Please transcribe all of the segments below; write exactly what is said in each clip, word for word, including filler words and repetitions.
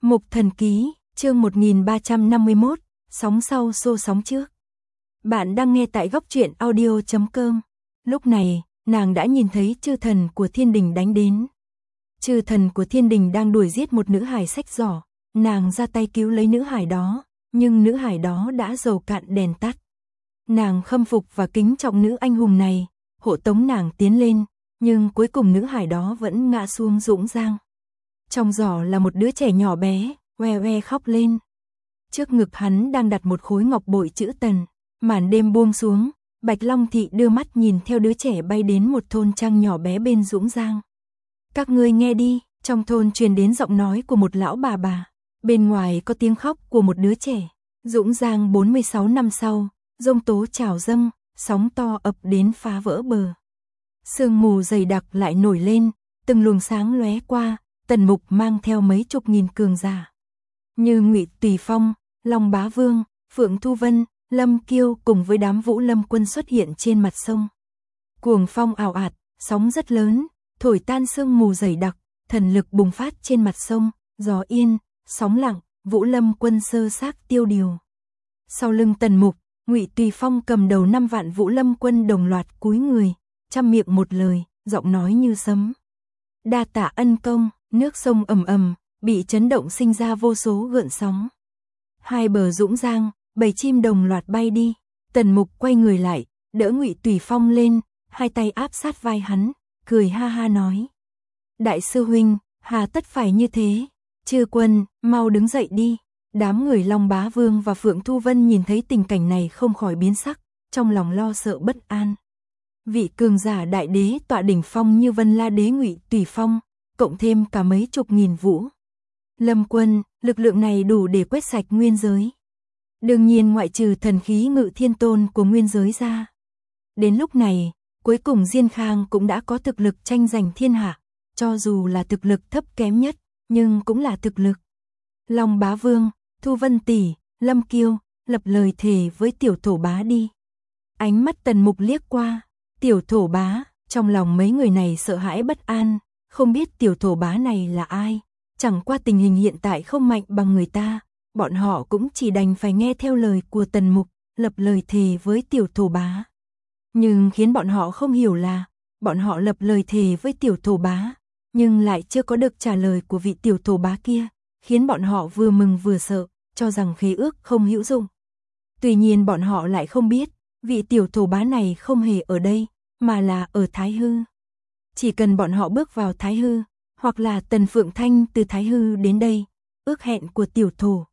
Mục Thần Ký, chương một nghìn ba trăm năm mươi mốt, sóng sau xô sóng trước. Bạn đang nghe tại góc truyện audio chấm com. Lúc này, nàng đã nhìn thấy chư thần của thiên đình đánh đến. Chư thần của thiên đình đang đuổi giết một nữ hải sách giỏ, nàng ra tay cứu lấy nữ hải đó, nhưng nữ hải đó đã dầu cạn đèn tắt. Nàng khâm phục và kính trọng nữ anh hùng này, hộ tống nàng tiến lên, nhưng cuối cùng nữ hải đó vẫn ngã xuống dũng giang. Trong giỏ là một đứa trẻ nhỏ bé, oe oe khóc lên. Trước ngực hắn đang đặt một khối ngọc bội chữ Tần. Màn đêm buông xuống, Bạch Long Thị đưa mắt nhìn theo đứa trẻ bay đến một thôn trang nhỏ bé bên Dũng Giang. Các ngươi nghe đi, trong thôn truyền đến giọng nói của một lão bà bà. Bên ngoài có tiếng khóc của một đứa trẻ. Dũng Giang bốn mươi sáu năm sau, giông tố trào dâng, sóng to ập đến phá vỡ bờ. Sương mù dày đặc lại nổi lên, từng luồng sáng lóe qua. Tần Mục mang theo mấy chục nghìn cường giả, như Ngụy Tùy Phong, Long Bá Vương, Phượng Thu Vân, Lâm Kiêu cùng với đám Vũ Lâm quân xuất hiện trên mặt sông. Cuồng phong ảo ạt, sóng rất lớn, thổi tan sương mù dày đặc, thần lực bùng phát trên mặt sông, gió yên, sóng lặng, Vũ Lâm quân sơ xác tiêu điều. Sau lưng Tần Mục, Ngụy Tùy Phong cầm đầu năm vạn Vũ Lâm quân đồng loạt cúi người, trăm miệng một lời, giọng nói như sấm. Đa tạ ân công. Nước sông ầm ầm, bị chấn động sinh ra vô số gợn sóng. Hai bờ Dũng Giang, bầy chim đồng loạt bay đi. Tần Mục quay người lại, đỡ Ngụy Tùy Phong lên, hai tay áp sát vai hắn, cười ha ha nói: Đại sư huynh, hà tất phải như thế? Chư quân, mau đứng dậy đi. Đám người Long Bá Vương và Phượng Thu Vân nhìn thấy tình cảnh này không khỏi biến sắc, trong lòng lo sợ bất an. Vị cường giả đại đế tọa đỉnh phong như Vân La Đế Ngụy Tùy Phong, cộng thêm cả mấy chục nghìn Vũ Lâm quân, lực lượng này đủ để quét sạch nguyên giới. Đương nhiên ngoại trừ thần khí Ngự Thiên Tôn của nguyên giới ra. Đến lúc này, cuối cùng Diên Khang cũng đã có thực lực tranh giành thiên hạ, cho dù là thực lực thấp kém nhất, nhưng cũng là thực lực. Long Bá Vương, Thu Vân tỷ, Lâm Kiêu, lập lời thề với tiểu thổ bá đi. Ánh mắt Tần Mục liếc qua, tiểu thổ bá, trong lòng mấy người này sợ hãi bất an. Không biết tiểu thổ bá này là ai, chẳng qua tình hình hiện tại không mạnh bằng người ta, bọn họ cũng chỉ đành phải nghe theo lời của Tần Mục, lập lời thề với tiểu thổ bá. Nhưng khiến bọn họ không hiểu là, bọn họ lập lời thề với tiểu thổ bá, nhưng lại chưa có được trả lời của vị tiểu thổ bá kia, khiến bọn họ vừa mừng vừa sợ, cho rằng khế ước không hữu dụng. Tuy nhiên bọn họ lại không biết, vị tiểu thổ bá này không hề ở đây, mà là ở Thái Hư. Chỉ cần bọn họ bước vào Thái Hư, hoặc là Tần Phượng Thanh từ Thái Hư đến đây, ước hẹn của tiểu thổ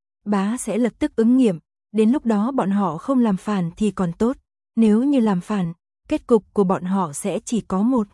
bá sẽ lập tức ứng nghiệm, đến lúc đó bọn họ không làm phản thì còn tốt, nếu như làm phản, kết cục của bọn họ sẽ chỉ có một.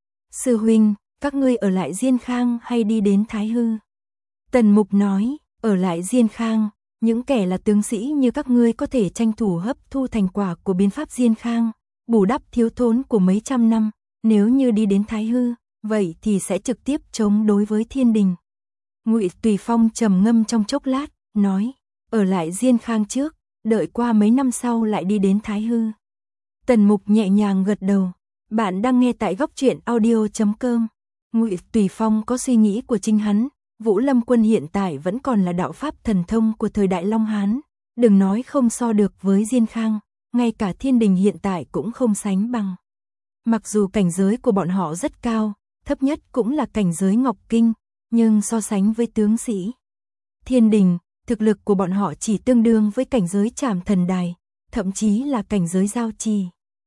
Sư huynh, các ngươi ở lại Diên Khang hay đi đến Thái Hư? Tần Mục nói, ở lại Diên Khang, những kẻ là tướng sĩ như các ngươi có thể tranh thủ hấp thu thành quả của biến pháp Diên Khang, bù đắp thiếu thốn của mấy trăm năm. Nếu như đi đến Thái Hư, vậy thì sẽ trực tiếp chống đối với thiên đình. Ngụy Tùy Phong trầm ngâm trong chốc lát, nói, ở lại Diên Khang trước, đợi qua mấy năm sau lại đi đến Thái Hư. Tần Mục nhẹ nhàng gật đầu, bạn đang nghe tại góc truyện audio chấm com. Ngụy Tùy Phong có suy nghĩ của chính hắn, Vũ Lâm quân hiện tại vẫn còn là đạo pháp thần thông của thời đại Long Hán, đừng nói không so được với Diên Khang, ngay cả thiên đình hiện tại cũng không sánh bằng. Mặc dù cảnh giới của bọn họ rất cao, thấp nhất cũng là cảnh giới Ngọc Kinh, nhưng so sánh với tướng sĩ thiên đình, thực lực của bọn họ chỉ tương đương với cảnh giới Trảm Thần Đài, thậm chí là cảnh giới Giao Trì.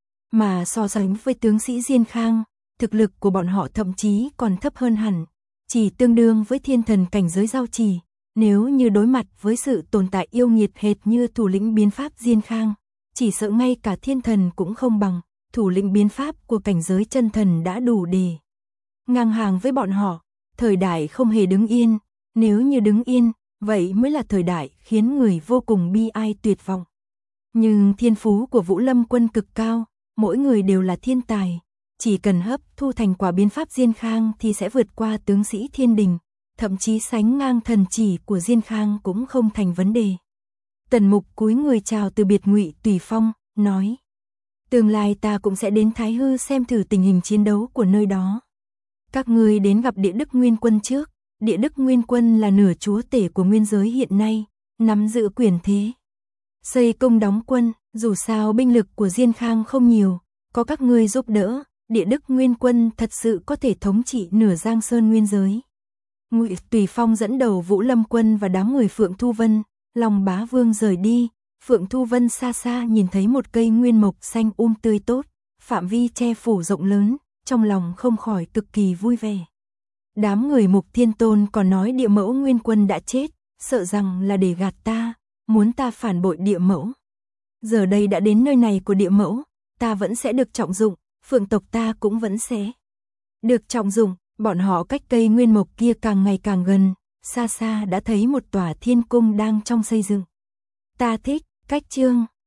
Mà so sánh với tướng sĩ Diên Khang, thực lực của bọn họ thậm chí còn thấp hơn hẳn, chỉ tương đương với thiên thần cảnh giới Giao Trì. Nếu như đối mặt với sự tồn tại yêu nghiệt hệt như thủ lĩnh biến pháp Diên Khang, chỉ sợ ngay cả thiên thần cũng không bằng. Thủ lĩnh biến pháp của cảnh giới chân thần đã đủ để ngang hàng với bọn họ. Thời đại không hề đứng yên, nếu như đứng yên, vậy mới là thời đại khiến người vô cùng bi ai tuyệt vọng. Nhưng thiên phú của Vũ Lâm quân cực cao, mỗi người đều là thiên tài, chỉ cần hấp thu thành quả biến pháp Diên Khang thì sẽ vượt qua tướng sĩ thiên đình, thậm chí sánh ngang thần chỉ của Diên Khang cũng không thành vấn đề. Tần Mục cúi người chào từ biệt Ngụy Tùy Phong, nói: Tương lai ta cũng sẽ đến Thái Hư xem thử tình hình chiến đấu của nơi đó. Các ngươi đến gặp Địa Đức Nguyên Quân trước, Địa Đức Nguyên Quân là nửa chúa tể của nguyên giới hiện nay, nắm giữ quyền thế. Xây công đóng quân, dù sao binh lực của Diên Khang không nhiều, có các ngươi giúp đỡ, Địa Đức Nguyên Quân thật sự có thể thống trị nửa Giang Sơn nguyên giới. Ngụy Tùy Phong dẫn đầu Vũ Lâm Quân và đám người Phượng Thu Vân, Long Bá Vương rời đi, Phượng Thu Vân xa xa nhìn thấy một cây nguyên mộc xanh um tươi tốt, phạm vi che phủ rộng lớn, trong lòng không khỏi cực kỳ vui vẻ. Đám người Mục Thiên Tôn còn nói Địa Mẫu Nguyên Quân đã chết, sợ rằng là để gạt ta, muốn ta phản bội Địa Mẫu. Giờ đây đã đến nơi này của Địa Mẫu, ta vẫn sẽ được trọng dụng, Phượng tộc ta cũng vẫn sẽ được trọng dụng. Bọn họ cách cây nguyên mộc kia càng ngày càng gần, xa xa đã thấy một tòa thiên cung đang trong xây dựng. Ta thích, cách chương